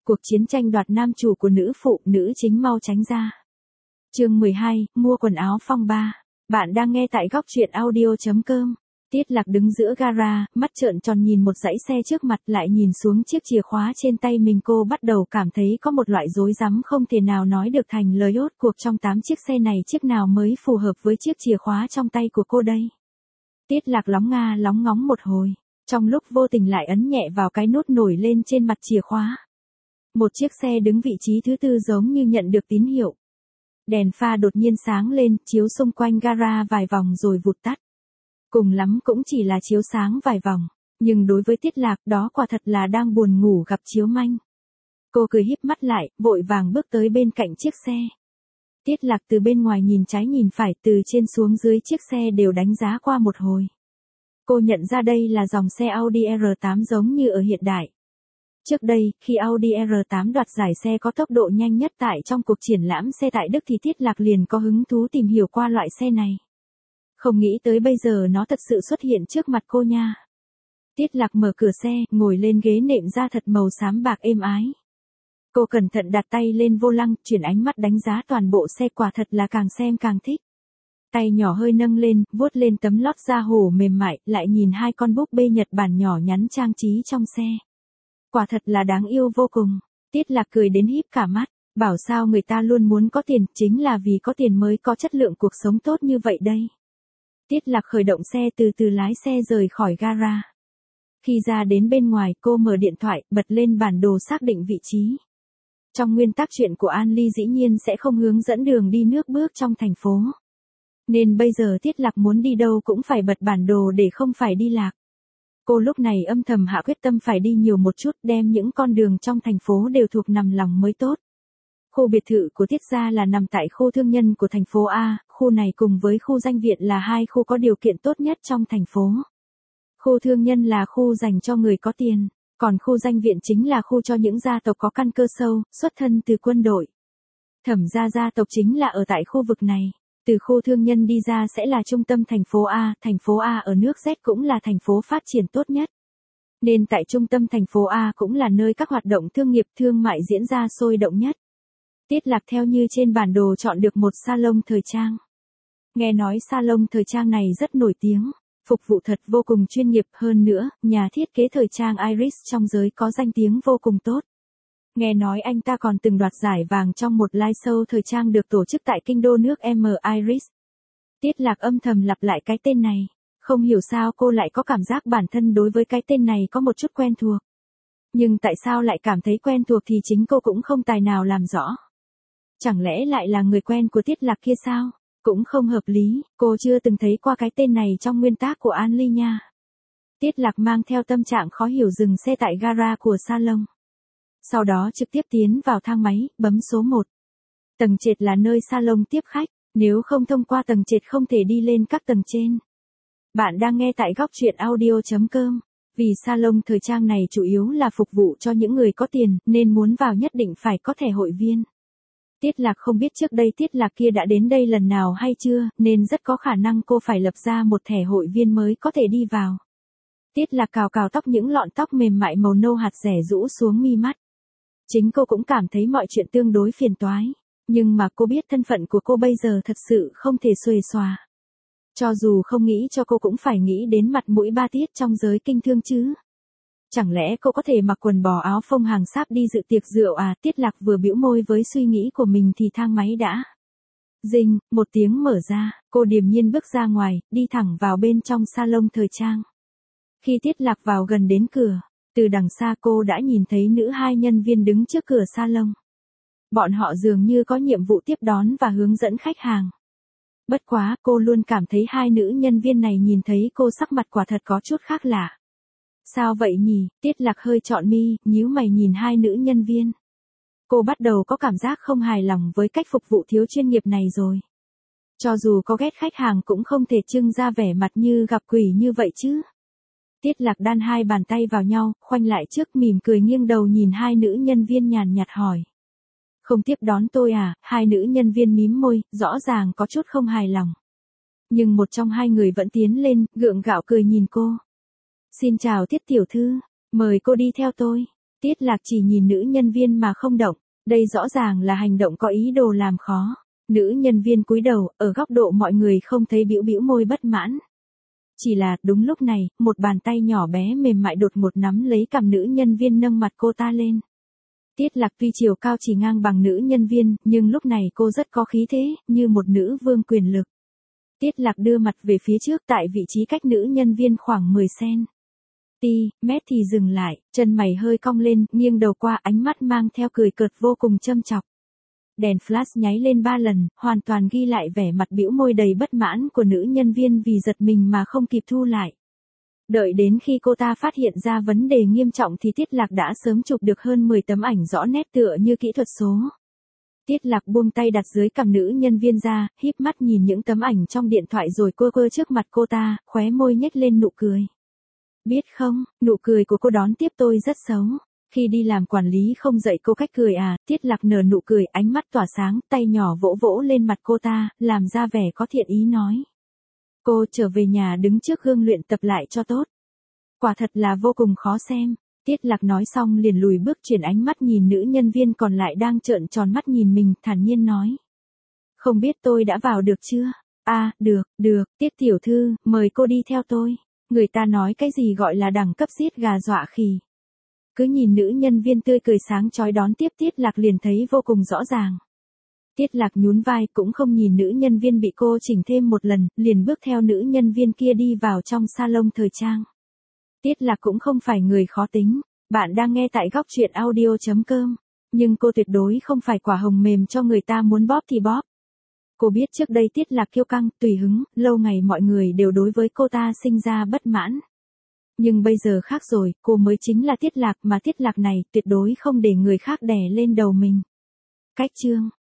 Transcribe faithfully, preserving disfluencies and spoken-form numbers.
Cuộc chiến tranh đoạt nam chủ của nữ phụ, nữ chính mau tránh ra. Chương mười hai, mua quần áo phong ba. Bạn đang nghe tại góc truyện audio chấm com. Tiết Lạc đứng giữa gara, mắt trợn tròn nhìn một dãy xe trước mặt, lại nhìn xuống chiếc chìa khóa trên tay mình. Cô bắt đầu cảm thấy có một loại rối rắm không thể nào nói được thành lời. Rốt cuộc trong tám chiếc xe này chiếc nào mới phù hợp với chiếc chìa khóa trong tay của cô đây? Tiết Lạc lóng nga lóng ngóng một hồi, trong lúc vô tình lại ấn nhẹ vào cái nút nổi lên trên mặt chìa khóa. Một chiếc xe đứng vị trí thứ tư giống như nhận được tín hiệu. Đèn pha đột nhiên sáng lên, chiếu xung quanh gara vài vòng rồi vụt tắt. Cùng lắm cũng chỉ là chiếu sáng vài vòng, nhưng đối với Tiết Lạc đó quả thật là đang buồn ngủ gặp chiếu manh. Cô cười híp mắt lại, vội vàng bước tới bên cạnh chiếc xe. Tiết Lạc từ bên ngoài nhìn trái nhìn phải, từ trên xuống dưới chiếc xe đều đánh giá qua một hồi. Cô nhận ra đây là dòng xe Audi R tám giống như ở hiện đại. Trước đây, khi Audi R tám đoạt giải xe có tốc độ nhanh nhất tại trong cuộc triển lãm xe tại Đức thì Tiết Lạc liền có hứng thú tìm hiểu qua loại xe này. Không nghĩ tới bây giờ nó thật sự xuất hiện trước mặt cô nha. Tiết Lạc mở cửa xe, ngồi lên ghế nệm da thật màu xám bạc êm ái. Cô cẩn thận đặt tay lên vô lăng, chuyển ánh mắt đánh giá toàn bộ xe, quả thật là càng xem càng thích. Tay nhỏ hơi nâng lên, vuốt lên tấm lót da hổ mềm mại, lại nhìn hai con búp bê Nhật Bản nhỏ nhắn trang trí trong xe. Quả thật là đáng yêu vô cùng. Tiết Lạc cười đến híp cả mắt, bảo sao người ta luôn muốn có tiền, chính là vì có tiền mới có chất lượng cuộc sống tốt như vậy đây. Tiết Lạc khởi động xe, từ từ lái xe rời khỏi gara. Khi ra đến bên ngoài, cô mở điện thoại, bật lên bản đồ xác định vị trí. Trong nguyên tắc chuyện của An Ly dĩ nhiên sẽ không hướng dẫn đường đi nước bước trong thành phố. Nên bây giờ Tiết Lạc muốn đi đâu cũng phải bật bản đồ để không phải đi lạc. Cô lúc này âm thầm hạ quyết tâm phải đi nhiều một chút, đem những con đường trong thành phố đều thuộc nằm lòng mới tốt. Khu biệt thự của Tiết gia là nằm tại khu thương nhân của thành phố A, khu này cùng với khu danh viện là hai khu có điều kiện tốt nhất trong thành phố. Khu thương nhân là khu dành cho người có tiền, còn khu danh viện chính là khu cho những gia tộc có căn cơ sâu, xuất thân từ quân đội. Thẩm gia gia tộc chính là ở tại khu vực này. Từ khu thương nhân đi ra sẽ là trung tâm thành phố A, thành phố A ở nước Z cũng là thành phố phát triển tốt nhất. Nên tại trung tâm thành phố A cũng là nơi các hoạt động thương nghiệp thương mại diễn ra sôi động nhất. Tiết Lạc theo như trên bản đồ chọn được một salon thời trang. Nghe nói salon thời trang này rất nổi tiếng, phục vụ thật vô cùng chuyên nghiệp, hơn nữa, nhà thiết kế thời trang Iris trong giới có danh tiếng vô cùng tốt. Nghe nói anh ta còn từng đoạt giải vàng trong một live show thời trang được tổ chức tại kinh đô nước M Iris. Tiết Lạc âm thầm lặp lại cái tên này, không hiểu sao cô lại có cảm giác bản thân đối với cái tên này có một chút quen thuộc. Nhưng tại sao lại cảm thấy quen thuộc thì chính cô cũng không tài nào làm rõ. Chẳng lẽ lại là người quen của Tiết Lạc kia sao? Cũng không hợp lý, cô chưa từng thấy qua cái tên này trong nguyên tác của An Ly nha. Tiết Lạc mang theo tâm trạng khó hiểu dừng xe tại gara của salon. Sau đó trực tiếp tiến vào thang máy, bấm số một. Tầng trệt là nơi salon tiếp khách, nếu không thông qua tầng trệt không thể đi lên các tầng trên. Bạn đang nghe tại góc truyện audio chấm com. Vì salon thời trang này chủ yếu là phục vụ cho những người có tiền, nên muốn vào nhất định phải có thẻ hội viên. Tiết Lạc không biết trước đây Tiết Lạc kia đã đến đây lần nào hay chưa, nên rất có khả năng cô phải lập ra một thẻ hội viên mới có thể đi vào. Tiết Lạc cào cào tóc, những lọn tóc mềm mại màu nâu hạt rẻ rũ xuống mi mắt. Chính cô cũng cảm thấy mọi chuyện tương đối phiền toái, nhưng mà cô biết thân phận của cô bây giờ thật sự không thể xuề xòa. Cho dù không nghĩ cho cô cũng phải nghĩ đến mặt mũi ba Tiết trong giới kinh thương chứ. Chẳng lẽ cô có thể mặc quần bò áo phông hàng sáp đi dự tiệc rượu à? Tiết Lạc vừa bĩu môi với suy nghĩ của mình thì thang máy đã rinh, một tiếng mở ra, cô điềm nhiên bước ra ngoài, đi thẳng vào bên trong salon thời trang. Khi Tiết Lạc vào gần đến cửa, từ đằng xa cô đã nhìn thấy nữ hai nhân viên đứng trước cửa salon. Bọn họ dường như có nhiệm vụ tiếp đón và hướng dẫn khách hàng. Bất quá, cô luôn cảm thấy hai nữ nhân viên này nhìn thấy cô sắc mặt quả thật có chút khác lạ. Sao vậy nhỉ? Tiết Lạc hơi trọn mi, nhíu mày nhìn hai nữ nhân viên. Cô bắt đầu có cảm giác không hài lòng với cách phục vụ thiếu chuyên nghiệp này rồi. Cho dù có ghét khách hàng cũng không thể trưng ra vẻ mặt như gặp quỷ như vậy chứ. Tiết Lạc đan hai bàn tay vào nhau, khoanh lại trước, mỉm cười nghiêng đầu nhìn hai nữ nhân viên nhàn nhạt hỏi. Không tiếp đón tôi à? Hai nữ nhân viên mím môi, rõ ràng có chút không hài lòng. Nhưng một trong hai người vẫn tiến lên, gượng gạo cười nhìn cô. Xin chào Tiết tiểu thư, mời cô đi theo tôi. Tiết Lạc chỉ nhìn nữ nhân viên mà không động, đây rõ ràng là hành động có ý đồ làm khó. Nữ nhân viên cúi đầu, ở góc độ mọi người không thấy bĩu bĩu môi bất mãn. Chỉ là, đúng lúc này, một bàn tay nhỏ bé mềm mại đột ngột nắm lấy cằm nữ nhân viên nâng mặt cô ta lên. Tiết Lạc tuy chiều cao chỉ ngang bằng nữ nhân viên, nhưng lúc này cô rất có khí thế, như một nữ vương quyền lực. Tiết Lạc đưa mặt về phía trước tại vị trí cách nữ nhân viên khoảng mười xăng-ti-mét thì dừng lại, chân mày hơi cong lên, nghiêng đầu qua, ánh mắt mang theo cười cợt vô cùng châm chọc. Đèn flash nháy lên ba lần, hoàn toàn ghi lại vẻ mặt bĩu môi đầy bất mãn của nữ nhân viên vì giật mình mà không kịp thu lại. Đợi đến khi cô ta phát hiện ra vấn đề nghiêm trọng thì Tiết Lạc đã sớm chụp được hơn mười tấm ảnh rõ nét tựa như kỹ thuật số. Tiết Lạc buông tay đặt dưới cằm nữ nhân viên ra, híp mắt nhìn những tấm ảnh trong điện thoại rồi quơ quơ trước mặt cô ta, khóe môi nhếch lên nụ cười. Biết không, nụ cười của cô đón tiếp tôi rất xấu. Khi đi làm quản lý không dạy cô cách cười à, Tiết Lạc nở nụ cười, ánh mắt tỏa sáng, tay nhỏ vỗ vỗ lên mặt cô ta, làm ra vẻ có thiện ý nói. Cô trở về nhà đứng trước gương luyện tập lại cho tốt. Quả thật là vô cùng khó xem. Tiết Lạc nói xong liền lùi bước chuyển ánh mắt nhìn nữ nhân viên còn lại đang trợn tròn mắt nhìn mình, thản nhiên nói. Không biết tôi đã vào được chưa? À, được, được, Tiết tiểu thư, mời cô đi theo tôi. Người ta nói cái gì gọi là đẳng cấp giết gà dọa khỉ. Cứ nhìn nữ nhân viên tươi cười sáng chói đón tiếp Tiết Lạc liền thấy vô cùng rõ ràng. Tiết Lạc nhún vai cũng không nhìn nữ nhân viên bị cô chỉnh thêm một lần, liền bước theo nữ nhân viên kia đi vào trong salon thời trang. Tiết Lạc cũng không phải người khó tính, bạn đang nghe tại góc truyện audio chấm com, nhưng cô tuyệt đối không phải quả hồng mềm cho người ta muốn bóp thì bóp. Cô biết trước đây Tiết Lạc kiêu căng, tùy hứng, lâu ngày mọi người đều đối với cô ta sinh ra bất mãn. Nhưng bây giờ khác rồi, cô mới chính là Tiết Lạc mà Tiết Lạc này tuyệt đối không để người khác đè lên đầu mình. Cách chương